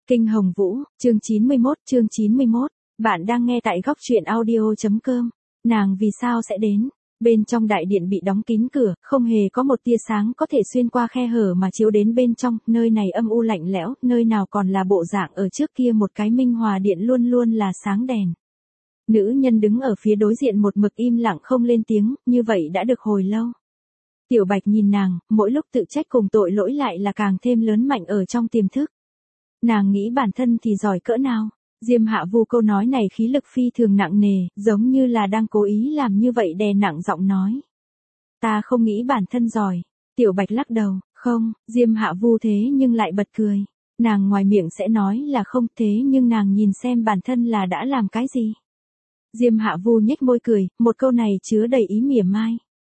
Kinh Hồng Vũ, chương 91, bạn đang nghe tại góc truyện audio.com. Nàng vì sao sẽ đến? Bên trong đại điện bị đóng kín cửa, không hề có một tia sáng có thể xuyên qua khe hở mà chiếu đến bên trong, nơi này âm u lạnh lẽo, nơi nào còn là bộ dạng ở trước kia một cái minh hòa điện luôn luôn là sáng đèn. Nữ nhân đứng ở phía đối diện một mực im lặng không lên tiếng, như vậy đã được hồi lâu. Tiểu Bạch nhìn nàng, mỗi lúc tự trách cùng tội lỗi lại là càng thêm lớn mạnh ở trong tiềm thức. Nàng nghĩ bản thân thì giỏi cỡ nào. Diêm Hạ Vu câu nói này khí lực phi thường nặng nề, giống như là đang cố ý làm như vậy đè nặng giọng nói. Ta không nghĩ bản thân giỏi. Tiểu Bạch lắc đầu, không, Diêm Hạ Vu thế nhưng lại bật cười. Nàng ngoài miệng sẽ nói là không thế nhưng nàng nhìn xem bản thân là đã làm cái gì. Diêm Hạ Vu nhếch môi cười, một câu này chứa đầy ý mỉa mai.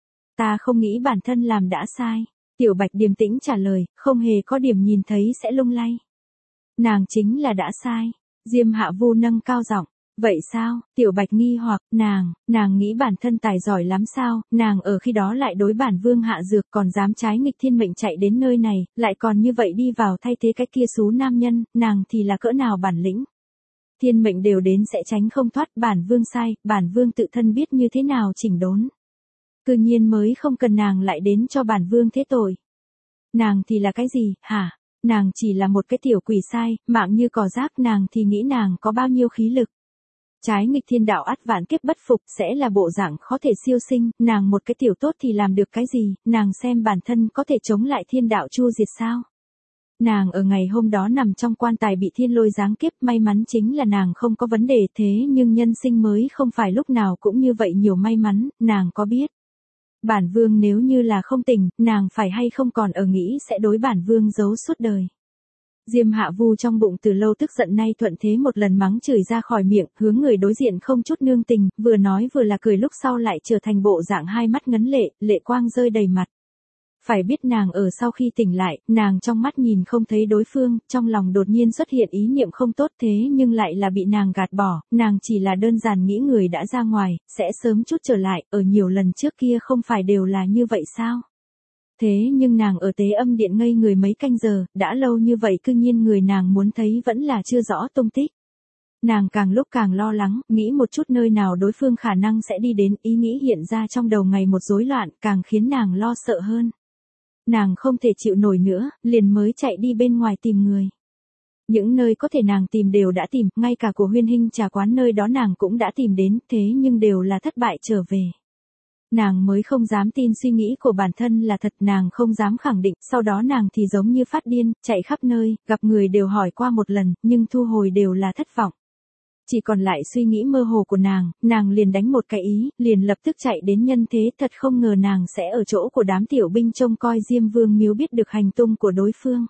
Ta không nghĩ bản thân làm đã sai. Tiểu Bạch điềm tĩnh trả lời, không hề có điểm nhìn thấy sẽ lung lay. Nàng chính là đã sai. Diêm Hạ Vu nâng cao giọng, vậy sao? Tiểu Bạch nghi hoặc, nàng nghĩ bản thân tài giỏi lắm sao? Nàng ở khi đó lại đối bản vương hạ dược còn dám trái nghịch thiên mệnh chạy đến nơi này, lại còn như vậy đi vào thay thế cái kia xú nam nhân, nàng thì là cỡ nào bản lĩnh? Thiên mệnh đều đến sẽ tránh không thoát, bản vương sai, bản vương tự thân biết như thế nào chỉnh đốn. Cư nhiên mới không cần nàng lại đến cho bản vương thế tội. Nàng thì là cái gì, hả? Nàng chỉ là một cái tiểu quỷ sai, mạng như cỏ rác, nàng thì nghĩ nàng có bao nhiêu khí lực. Trái nghịch thiên đạo ắt vạn kiếp bất phục sẽ là bộ dạng khó thể siêu sinh, nàng một cái tiểu tốt thì làm được cái gì, nàng xem bản thân có thể chống lại thiên đạo chu diệt sao. Nàng ở ngày hôm đó nằm trong quan tài bị thiên lôi giáng kiếp, may mắn chính là nàng không có vấn đề, thế nhưng nhân sinh mới không phải lúc nào cũng như vậy nhiều may mắn, nàng có biết. Bản vương nếu như là không tỉnh, nàng phải hay không còn ở nghĩ sẽ đối bản vương giấu suốt đời. Diêm Hạ Vu trong bụng từ lâu tức giận nay thuận thế một lần mắng chửi ra khỏi miệng, hướng người đối diện không chút nương tình, vừa nói vừa là cười, lúc sau lại trở thành bộ dạng hai mắt ngấn lệ, lệ quang rơi đầy mặt. Phải biết nàng ở sau khi tỉnh lại, nàng trong mắt nhìn không thấy đối phương, trong lòng đột nhiên xuất hiện ý niệm không tốt, thế nhưng lại là bị nàng gạt bỏ, nàng chỉ là đơn giản nghĩ người đã ra ngoài, sẽ sớm chút trở lại, ở nhiều lần trước kia không phải đều là như vậy sao? Thế nhưng nàng ở tế âm điện ngây người mấy canh giờ, đã lâu như vậy cư nhiên người nàng muốn thấy vẫn là chưa rõ tung tích. Nàng càng lúc càng lo lắng, nghĩ một chút nơi nào đối phương khả năng sẽ đi đến, ý nghĩ hiện ra trong đầu ngày một rối loạn, càng khiến nàng lo sợ hơn. Nàng không thể chịu nổi nữa, liền mới chạy đi bên ngoài tìm người. Những nơi có thể nàng tìm đều đã tìm, ngay cả của Huyên Hinh trà quán nơi đó nàng cũng đã tìm đến, thế nhưng đều là thất bại trở về. Nàng mới không dám tin suy nghĩ của bản thân là thật, nàng không dám khẳng định, sau đó nàng thì giống như phát điên, chạy khắp nơi, gặp người đều hỏi qua một lần, nhưng thu hồi đều là thất vọng. Chỉ còn lại suy nghĩ mơ hồ của nàng liền đánh một cái ý, liền lập tức chạy đến nhân thế, thật không ngờ nàng sẽ ở chỗ của đám tiểu binh trông coi Diêm Vương miếu biết được hành tung của đối phương.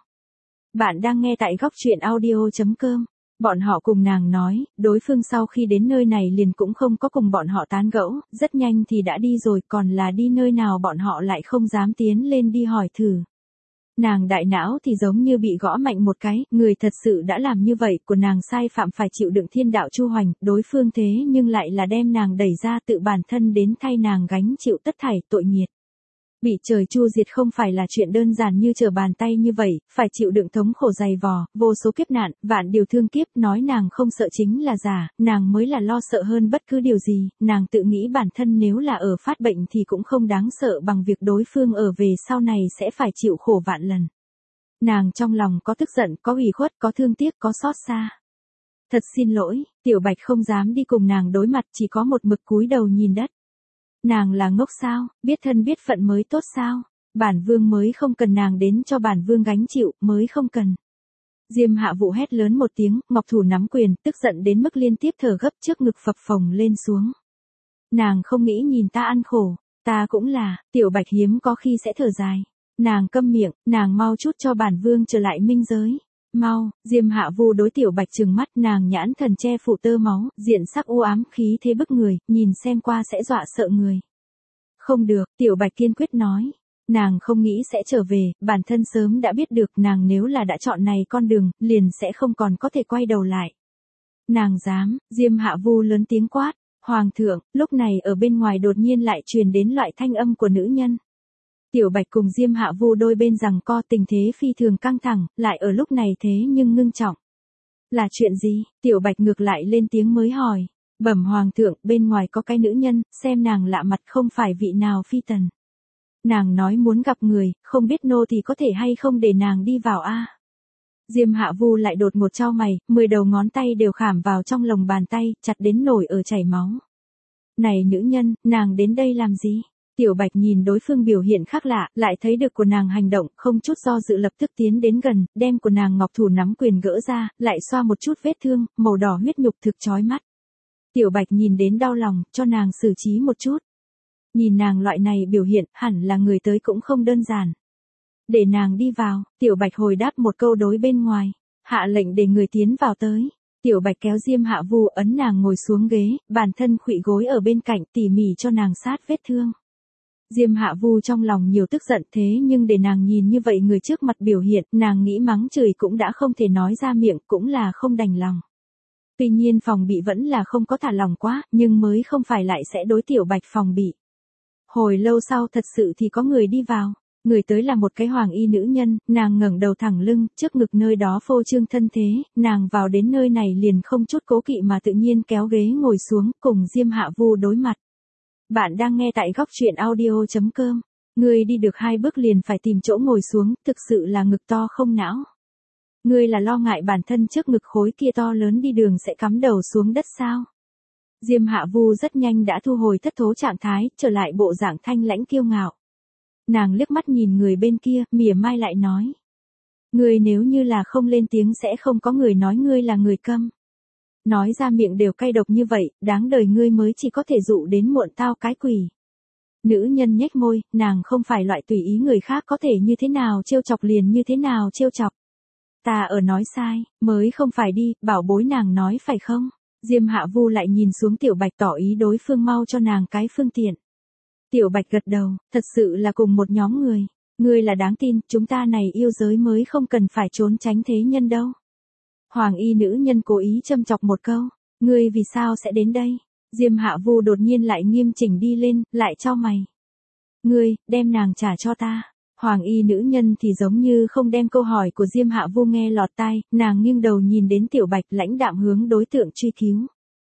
Bạn đang nghe tại góc truyện audio.com. Bọn họ cùng nàng nói, đối phương sau khi đến nơi này liền cũng không có cùng bọn họ tán gẫu, rất nhanh thì đã đi rồi, còn là đi nơi nào bọn họ lại không dám tiến lên đi hỏi thử. Nàng đại não thì giống như bị gõ mạnh một cái, người thật sự đã làm như vậy, của nàng sai phạm phải chịu đựng thiên đạo chu hoành, đối phương thế nhưng lại là đem nàng đẩy ra tự bản thân đến thay nàng gánh chịu tất thảy tội nghiệt. Bị trời chu diệt không phải là chuyện đơn giản như trở bàn tay như vậy, phải chịu đựng thống khổ dày vò, vô số kiếp nạn, vạn điều thương kiếp, nói nàng không sợ chính là giả, nàng mới là lo sợ hơn bất cứ điều gì, nàng tự nghĩ bản thân nếu là ở phát bệnh thì cũng không đáng sợ bằng việc đối phương ở về sau này sẽ phải chịu khổ vạn lần. Nàng trong lòng có tức giận, có ủy khuất, có thương tiếc, có xót xa. Thật xin lỗi, Tiểu Bạch không dám đi cùng nàng đối mặt, chỉ có một mực cúi đầu nhìn đất. Nàng là ngốc sao, biết thân biết phận mới tốt sao, bản vương mới không cần nàng đến cho bản vương gánh chịu, mới không cần. Diêm Hạ Vũ hét lớn một tiếng, ngọc thủ nắm quyền, tức giận đến mức liên tiếp thở gấp, trước ngực phập phồng lên xuống. Nàng không nghĩ nhìn ta ăn khổ, ta cũng là, Tiểu Bạch hiếm có khi sẽ thở dài. Nàng câm miệng, nàng mau chút cho bản vương trở lại minh giới. Mau, Diêm Hạ Vu đối Tiểu Bạch trừng mắt, nàng nhãn thần che phủ tơ máu, diện sắc u ám, khí thế bức người, nhìn xem qua sẽ dọa sợ người. Không được, Tiểu Bạch kiên quyết nói. Nàng không nghĩ sẽ trở về, bản thân sớm đã biết được nàng nếu là đã chọn này con đường, liền sẽ không còn có thể quay đầu lại. Nàng dám, Diêm Hạ Vu lớn tiếng quát. Hoàng thượng, lúc này ở bên ngoài đột nhiên lại truyền đến loại thanh âm của nữ nhân. Tiểu Bạch cùng Diêm Hạ Vu đôi bên giằng co, tình thế phi thường căng thẳng, lại ở lúc này thế nhưng ngưng trọng. Là chuyện gì? Tiểu Bạch ngược lại lên tiếng mới hỏi. Bẩm hoàng thượng, bên ngoài có cái nữ nhân, xem nàng lạ mặt không phải vị nào phi tần. Nàng nói muốn gặp người, không biết nô thì có thể hay không để nàng đi vào a. Diêm Hạ Vu lại đột ngột chau mày, 10 đầu ngón tay đều khảm vào trong lòng bàn tay, chặt đến nổi ở chảy máu. Này nữ nhân, nàng đến đây làm gì? Tiểu Bạch nhìn đối phương biểu hiện khác lạ, lại thấy được của nàng hành động, không chút do dự lập tức tiến đến gần, đem của nàng ngọc thủ nắm quyền gỡ ra, lại xoa một chút vết thương, màu đỏ huyết nhục thực chói mắt. Tiểu Bạch nhìn đến đau lòng, cho nàng xử trí một chút. Nhìn nàng loại này biểu hiện, hẳn là người tới cũng không đơn giản. Để nàng đi vào, Tiểu Bạch hồi đáp một câu đối bên ngoài, hạ lệnh để người tiến vào tới. Tiểu Bạch kéo Diêm Hạ Vu ấn nàng ngồi xuống ghế, bản thân khuỵu gối ở bên cạnh tỉ mỉ cho nàng sát vết thương. Diêm Hạ Vu trong lòng nhiều tức giận thế nhưng để nàng nhìn như vậy người trước mặt biểu hiện, nàng nghĩ mắng chửi cũng đã không thể nói ra miệng, cũng là không đành lòng. Tuy nhiên phòng bị vẫn là không có thả lòng quá, nhưng mới không phải lại sẽ đối Tiểu Bạch phòng bị. Hồi lâu sau thật sự thì có người đi vào. Người tới là một cái hoàng y nữ nhân, nàng ngẩng đầu thẳng lưng, trước ngực nơi đó phô trương thân thế, nàng vào đến nơi này liền không chút cố kỵ mà tự nhiên kéo ghế ngồi xuống, cùng Diêm Hạ Vu đối mặt. Bạn đang nghe tại góc truyện audio.com. Ngươi đi được 2 bước liền phải tìm chỗ ngồi xuống, thực sự là ngực to không não. Ngươi là lo ngại bản thân trước ngực khối kia to lớn đi đường sẽ cắm đầu xuống đất sao? Diêm Hạ Vu rất nhanh đã thu hồi thất thố trạng thái, trở lại bộ dạng thanh lãnh kiêu ngạo. Nàng liếc mắt nhìn người bên kia, mỉa mai lại nói. Ngươi nếu như là không lên tiếng sẽ không có người nói ngươi là người câm. Nói ra miệng đều cay độc như vậy, đáng đời ngươi mới chỉ có thể dụ đến muộn tao cái quỷ. Nữ nhân nhếch môi, nàng không phải loại tùy ý người khác có thể như thế nào trêu chọc liền như thế nào trêu chọc. Ta ở nói sai, mới không phải đi, bảo bối nàng nói phải không? Diêm Hạ Vu lại nhìn xuống Tiểu Bạch tỏ ý đối phương mau cho nàng cái phương tiện. Tiểu Bạch gật đầu, thật sự là cùng một nhóm người. Ngươi là đáng tin, chúng ta này yêu giới mới không cần phải trốn tránh thế nhân đâu. Hoàng y nữ nhân cố ý châm chọc một câu. Ngươi vì sao sẽ đến đây? Diêm Hạ Vu đột nhiên lại nghiêm chỉnh đi lên, lại chau mày. Ngươi, đem nàng trả cho ta. Hoàng y nữ nhân thì giống như không đem câu hỏi của Diêm Hạ Vu nghe lọt tai, nàng nghiêng đầu nhìn đến Tiểu Bạch lãnh đạm hướng đối tượng truy cứu.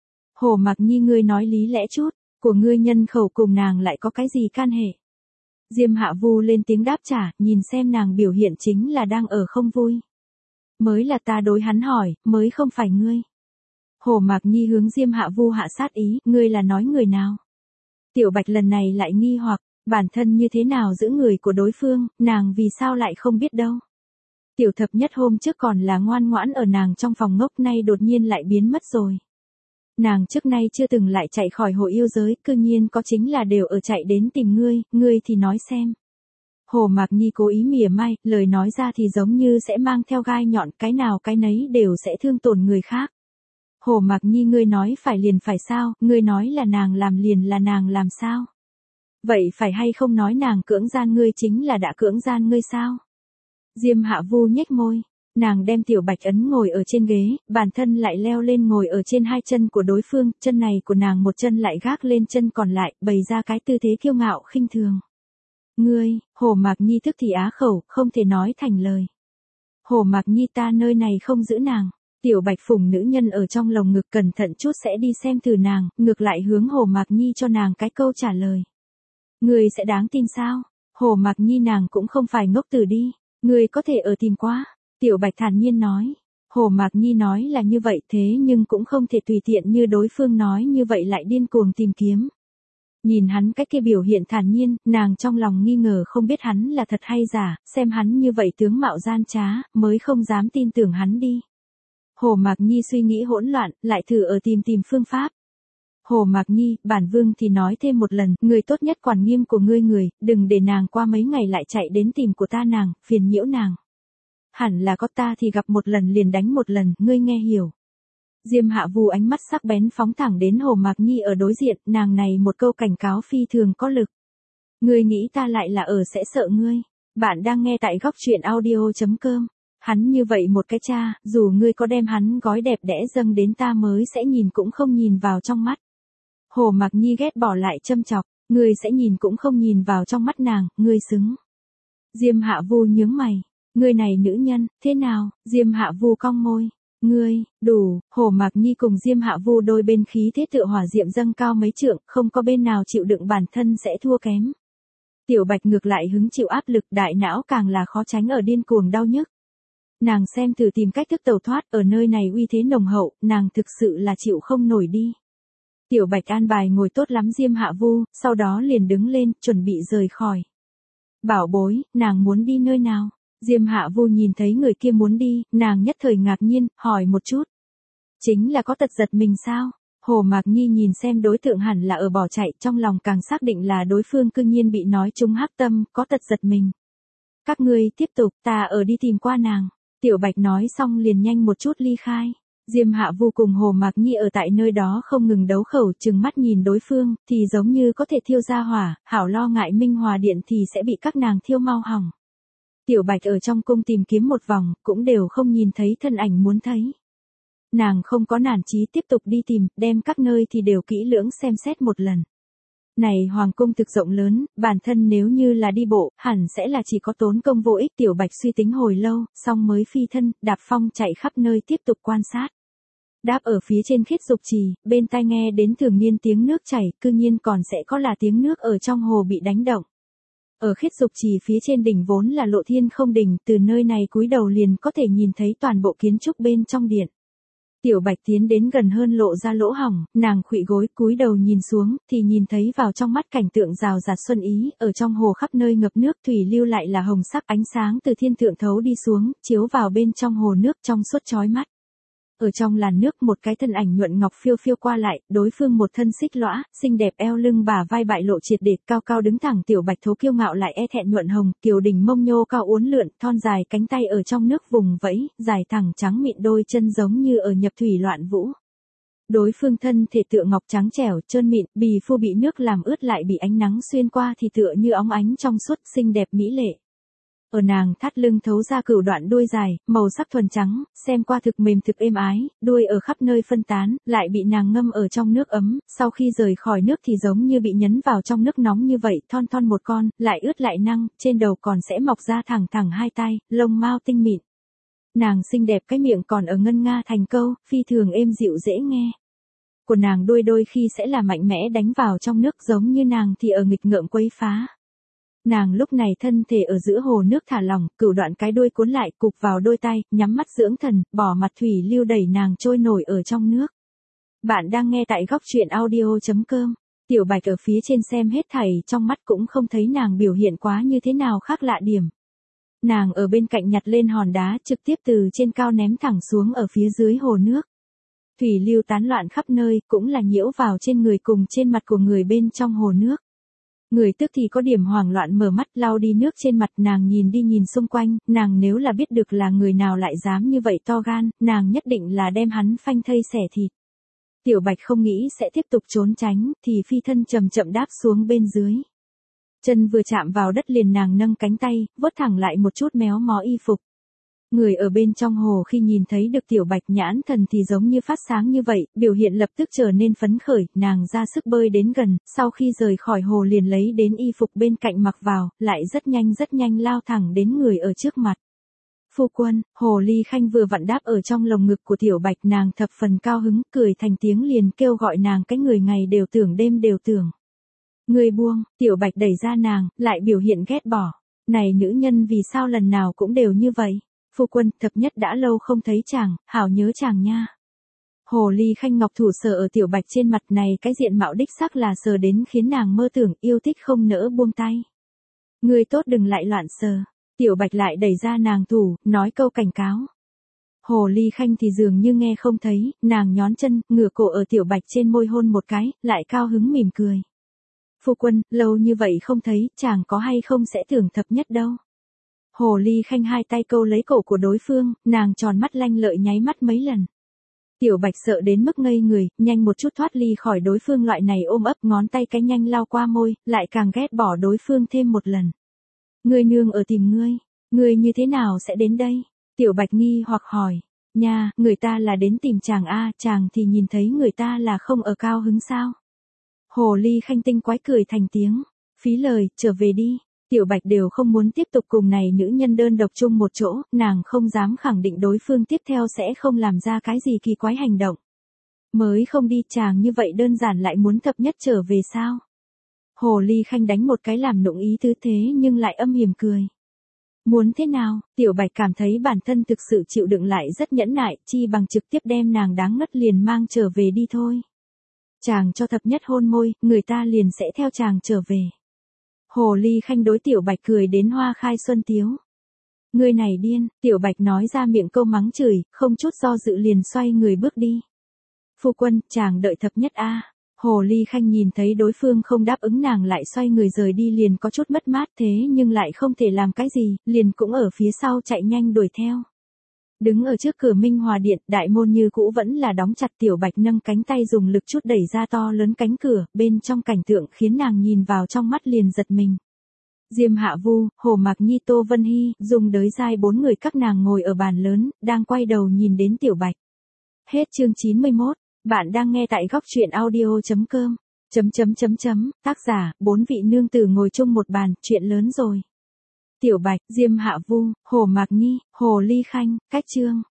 Hồ Mặc Nhi ngươi nói lý lẽ chút, của ngươi nhân khẩu cùng nàng lại có cái gì can hệ? Diêm Hạ Vu lên tiếng đáp trả, nhìn xem nàng biểu hiện chính là đang ở không vui. Mới là ta đối hắn hỏi, mới không phải ngươi. Hồ Mạc Nhi hướng Diêm Hạ Vu hạ sát ý, ngươi là nói người nào? Tiểu Bạch lần này lại nghi hoặc, bản thân như thế nào giữ người của đối phương, nàng vì sao lại không biết đâu. Tiểu Thập Nhất hôm trước còn là ngoan ngoãn ở nàng trong phòng ngốc, nay đột nhiên lại biến mất rồi. Nàng trước nay chưa từng lại chạy khỏi hội yêu giới, cư nhiên có chính là đều ở chạy đến tìm ngươi thì nói xem. Hồ Mạc Nhi cố ý mỉa mai, lời nói ra thì giống như sẽ mang theo gai nhọn, cái nào cái nấy đều sẽ thương tổn người khác. Hồ Mạc Nhi ngươi nói phải liền phải sao, ngươi nói là nàng làm liền là nàng làm sao? Vậy phải hay không nói nàng cưỡng gian ngươi chính là đã cưỡng gian ngươi sao? Diêm Hạ Vu nhếch môi, nàng đem Tiểu Bạch ấn ngồi ở trên ghế, bản thân lại leo lên ngồi ở trên 2 chân của đối phương, chân này của nàng một chân lại gác lên chân còn lại, bày ra cái tư thế kiêu ngạo khinh thường. Ngươi, Hồ Mạc Nhi tức thì á khẩu, không thể nói thành lời. Hồ Mạc Nhi ta nơi này không giữ nàng. Tiểu Bạch phủng nữ nhân ở trong lồng ngực cẩn thận chút sẽ đi xem thử nàng, ngược lại hướng Hồ Mạc Nhi cho nàng cái câu trả lời. Ngươi sẽ đáng tin sao? Hồ Mạc Nhi nàng cũng không phải ngốc tử đi, ngươi có thể ở tìm quá. Tiểu Bạch thản nhiên nói. Hồ Mạc Nhi nói là như vậy thế nhưng cũng không thể tùy tiện như đối phương nói như vậy lại điên cuồng tìm kiếm. Nhìn hắn cách kia biểu hiện thản nhiên, nàng trong lòng nghi ngờ không biết hắn là thật hay giả, xem hắn như vậy tướng mạo gian trá, mới không dám tin tưởng hắn đi. Hồ Mạc Nhi suy nghĩ hỗn loạn, lại thử ở tìm phương pháp. Hồ Mạc Nhi, bản vương thì nói thêm một lần, người tốt nhất quản nghiêm của ngươi người, đừng để nàng qua mấy ngày lại chạy đến tìm của ta nàng, phiền nhiễu nàng. Hẳn là có ta thì gặp một lần liền đánh một lần, ngươi nghe hiểu. Diêm Hạ Vu ánh mắt sắc bén phóng thẳng đến Hồ Mạc Nhi ở đối diện, nàng này một câu cảnh cáo phi thường có lực. Ngươi nghĩ ta lại là ở sẽ sợ ngươi. Bạn đang nghe tại góc truyện audio.com. Hắn như vậy một cái cha, dù ngươi có đem hắn gói đẹp đẽ dâng đến ta mới sẽ nhìn cũng không nhìn vào trong mắt. Hồ Mạc Nhi ghét bỏ lại châm chọc, ngươi sẽ nhìn cũng không nhìn vào trong mắt nàng, ngươi xứng. Diêm Hạ Vu nhướng mày, ngươi này nữ nhân, thế nào? Diêm Hạ Vu cong môi, Ngươi, đủ, Hồ Mạc Nhi cùng Diêm Hạ Vu đôi bên khí thế tựa hỏa diệm dâng cao mấy trượng, không có bên nào chịu đựng bản thân sẽ thua kém. Tiểu Bạch ngược lại hứng chịu áp lực, đại não càng là khó tránh ở điên cuồng đau nhức. Nàng xem thử tìm cách thức tẩu thoát, ở nơi này uy thế nồng hậu, nàng thực sự là chịu không nổi đi. Tiểu Bạch an bài ngồi tốt lắm Diêm Hạ Vu, sau đó liền đứng lên, chuẩn bị rời khỏi. Bảo bối, nàng muốn đi nơi nào? Diêm Hạ Vu nhìn thấy người kia muốn đi, nàng nhất thời ngạc nhiên, hỏi một chút. Chính là có tật giật mình sao? Hồ Mạc Nhi nhìn xem đối tượng hẳn là ở bỏ chạy, trong lòng càng xác định là đối phương cư nhiên bị nói trúng hắc tâm, có tật giật mình. Các ngươi tiếp tục, ta ở đi tìm qua nàng. Tiểu Bạch nói xong liền nhanh một chút ly khai. Diêm Hạ Vu cùng Hồ Mạc Nhi ở tại nơi đó không ngừng đấu khẩu, trừng mắt nhìn đối phương, thì giống như có thể thiêu ra hỏa, hảo lo ngại Minh Hòa Điện thì sẽ bị các nàng thiêu mau hỏng. Tiểu Bạch ở trong cung tìm kiếm một vòng, cũng đều không nhìn thấy thân ảnh muốn thấy. Nàng không có nản chí tiếp tục đi tìm, đem các nơi thì đều kỹ lưỡng xem xét một lần. Này hoàng cung thực rộng lớn, bản thân nếu như là đi bộ, hẳn sẽ là chỉ có tốn công vô ích. Tiểu Bạch suy tính hồi lâu, xong mới phi thân, đạp phong chạy khắp nơi tiếp tục quan sát. Đáp ở phía trên khiết dục trì, bên tai nghe đến thường niên tiếng nước chảy, cư nhiên còn sẽ có là tiếng nước ở trong hồ bị đánh động. Ở khiết dục trì phía trên đỉnh vốn là lộ thiên không đỉnh, từ nơi này cúi đầu liền có thể nhìn thấy toàn bộ kiến trúc bên trong điện. Tiểu Bạch tiến đến gần hơn lộ ra lỗ hổng, nàng khuỵu gối cúi đầu nhìn xuống, thì nhìn thấy vào trong mắt cảnh tượng rào rạt xuân ý, ở trong hồ khắp nơi ngập nước, thủy lưu lại là hồng sắc, ánh sáng từ thiên thượng thấu đi xuống, chiếu vào bên trong hồ nước trong suốt chói mắt. Ở trong làn nước một cái thân ảnh nhuận ngọc phiêu phiêu qua lại, đối phương một thân xích lõa, xinh đẹp eo lưng bả vai bại lộ triệt để, cao cao đứng thẳng. Tiểu Bạch thố kiêu ngạo lại e thẹn nhuận hồng, kiều đỉnh mông nhô cao uốn lượn, thon dài cánh tay ở trong nước vùng vẫy, dài thẳng trắng mịn đôi chân giống như ở nhập thủy loạn vũ. Đối phương thân thể tựa ngọc trắng trẻo, trơn mịn, bì phu bị nước làm ướt lại bị ánh nắng xuyên qua thì tựa như óng ánh trong suốt, xinh đẹp mỹ lệ. Ở nàng thắt lưng thấu ra cửu đoạn đuôi dài, màu sắc thuần trắng, xem qua thực mềm thực êm ái, đuôi ở khắp nơi phân tán, lại bị nàng ngâm ở trong nước ấm, sau khi rời khỏi nước thì giống như bị nhấn vào trong nước nóng như vậy, thon thon một con, lại ướt lại năng, trên đầu còn sẽ mọc ra thẳng thẳng hai tay, lông mao tinh mịn. Nàng xinh đẹp cái miệng còn ở ngân nga thành câu, phi thường êm dịu dễ nghe. Của nàng đôi khi sẽ là mạnh mẽ đánh vào trong nước giống như nàng thì ở nghịch ngợm quấy phá. Nàng lúc này thân thể ở giữa hồ nước thả lỏng, cửu đoạn cái đuôi cuốn lại, cụp vào đôi tay, nhắm mắt dưỡng thần, bỏ mặt thủy lưu đẩy nàng trôi nổi ở trong nước. Bạn đang nghe tại góc truyện audio.com. Tiểu Bạch ở phía trên xem hết thảy, trong mắt cũng không thấy nàng biểu hiện quá như thế nào khác lạ điểm. Nàng ở bên cạnh nhặt lên hòn đá, trực tiếp từ trên cao ném thẳng xuống ở phía dưới hồ nước. Thủy lưu tán loạn khắp nơi, cũng là nhiễu vào trên người cùng trên mặt của người bên trong hồ nước. Người tức thì có điểm hoảng loạn mở mắt lau đi nước trên mặt, nàng nhìn đi nhìn xung quanh, nàng nếu là biết được là người nào lại dám như vậy to gan, nàng nhất định là đem hắn phanh thây xẻ thịt. Tiểu Bạch không nghĩ sẽ tiếp tục trốn tránh, thì phi thân chậm chậm đáp xuống bên dưới. Chân vừa chạm vào đất liền nàng nâng cánh tay, vớt thẳng lại một chút méo mó y phục. Người ở bên trong hồ khi nhìn thấy được Tiểu Bạch nhãn thần thì giống như phát sáng như vậy, biểu hiện lập tức trở nên phấn khởi, nàng ra sức bơi đến gần, sau khi rời khỏi hồ liền lấy đến y phục bên cạnh mặc vào, lại rất nhanh lao thẳng đến người ở trước mặt. Phu quân, hồ ly khanh vừa vặn đáp ở trong lồng ngực của Tiểu Bạch, nàng thập phần cao hứng, cười thành tiếng liền kêu gọi nàng cái người ngày đều tưởng đêm đều tưởng. Người buông, Tiểu Bạch đẩy ra nàng, lại biểu hiện ghét bỏ. Này nữ nhân vì sao lần nào cũng đều như vậy? Phu quân, thập nhất đã lâu không thấy chàng, hảo nhớ chàng nha. Hồ ly khanh ngọc thủ sờ ở Tiểu Bạch trên mặt này, cái diện mạo đích xác là sờ đến khiến nàng mơ tưởng, yêu thích không nỡ buông tay. Người tốt đừng lại loạn sờ. Tiểu Bạch lại đẩy ra nàng thủ, nói câu cảnh cáo. Hồ ly khanh thì dường như nghe không thấy, nàng nhón chân, ngửa cổ ở Tiểu Bạch trên môi hôn một cái, lại cao hứng mỉm cười. Phu quân, lâu như vậy không thấy, chàng có hay không sẽ tưởng thập nhất đâu. Hồ ly khanh hai tay câu lấy cổ của đối phương, nàng tròn mắt lanh lợi nháy mắt mấy lần. Tiểu Bạch sợ đến mức ngây người, nhanh một chút thoát ly khỏi đối phương loại này ôm ấp, ngón tay cái nhanh lao qua môi, lại càng ghét bỏ đối phương thêm một lần. Ngươi nương ở tìm ngươi như thế nào sẽ đến đây? Tiểu Bạch nghi hoặc hỏi, nha, người ta là đến tìm chàng a, chàng thì nhìn thấy người ta là không ở cao hứng sao? Hồ ly khanh tinh quái cười thành tiếng, phí lời, trở về đi. Tiểu Bạch đều không muốn tiếp tục cùng này nữ nhân đơn độc chung một chỗ, nàng không dám khẳng định đối phương tiếp theo sẽ không làm ra cái gì kỳ quái hành động. Mới không đi, chàng như vậy đơn giản lại muốn thập nhất trở về sao? Hồ Ly Khanh đánh một cái làm nũng ý tứ thế nhưng lại âm hiểm cười. Muốn thế nào? Tiểu Bạch cảm thấy bản thân thực sự chịu đựng lại rất nhẫn nại, chi bằng trực tiếp đem nàng đáng ngất liền mang trở về đi thôi. Chàng cho thập nhất hôn môi, người ta liền sẽ theo chàng trở về. Hồ Ly Khanh đối Tiểu Bạch cười đến hoa khai xuân tiếu. Người này điên, Tiểu Bạch nói ra miệng câu mắng chửi, không chút do dự liền xoay người bước đi. Phu quân, chàng đợi thập nhất a. Hồ Ly Khanh nhìn thấy đối phương không đáp ứng nàng lại xoay người rời đi liền có chút mất mát thế nhưng lại không thể làm cái gì, liền cũng ở phía sau chạy nhanh đuổi theo. Đứng ở trước cửa Minh Hòa Điện, đại môn như cũ vẫn là đóng chặt. Tiểu Bạch nâng cánh tay dùng lực chút đẩy ra to lớn cánh cửa, bên trong cảnh tượng khiến nàng nhìn vào trong mắt liền giật mình. Diêm Hạ Vu, Hồ Mạc Nhi, Tô Vân Hy, dùng đới dai 4 người các nàng ngồi ở bàn lớn, đang quay đầu nhìn đến Tiểu Bạch. Hết chương 91. Bạn đang nghe tại góc truyện audio.com. Tác giả, 4 vị nương tử ngồi chung một bàn, chuyện lớn rồi. Tiểu Bạch, Diêm Hạ Vu, Hồ Mạc Nhi, Hồ Ly Khanh, cách chương.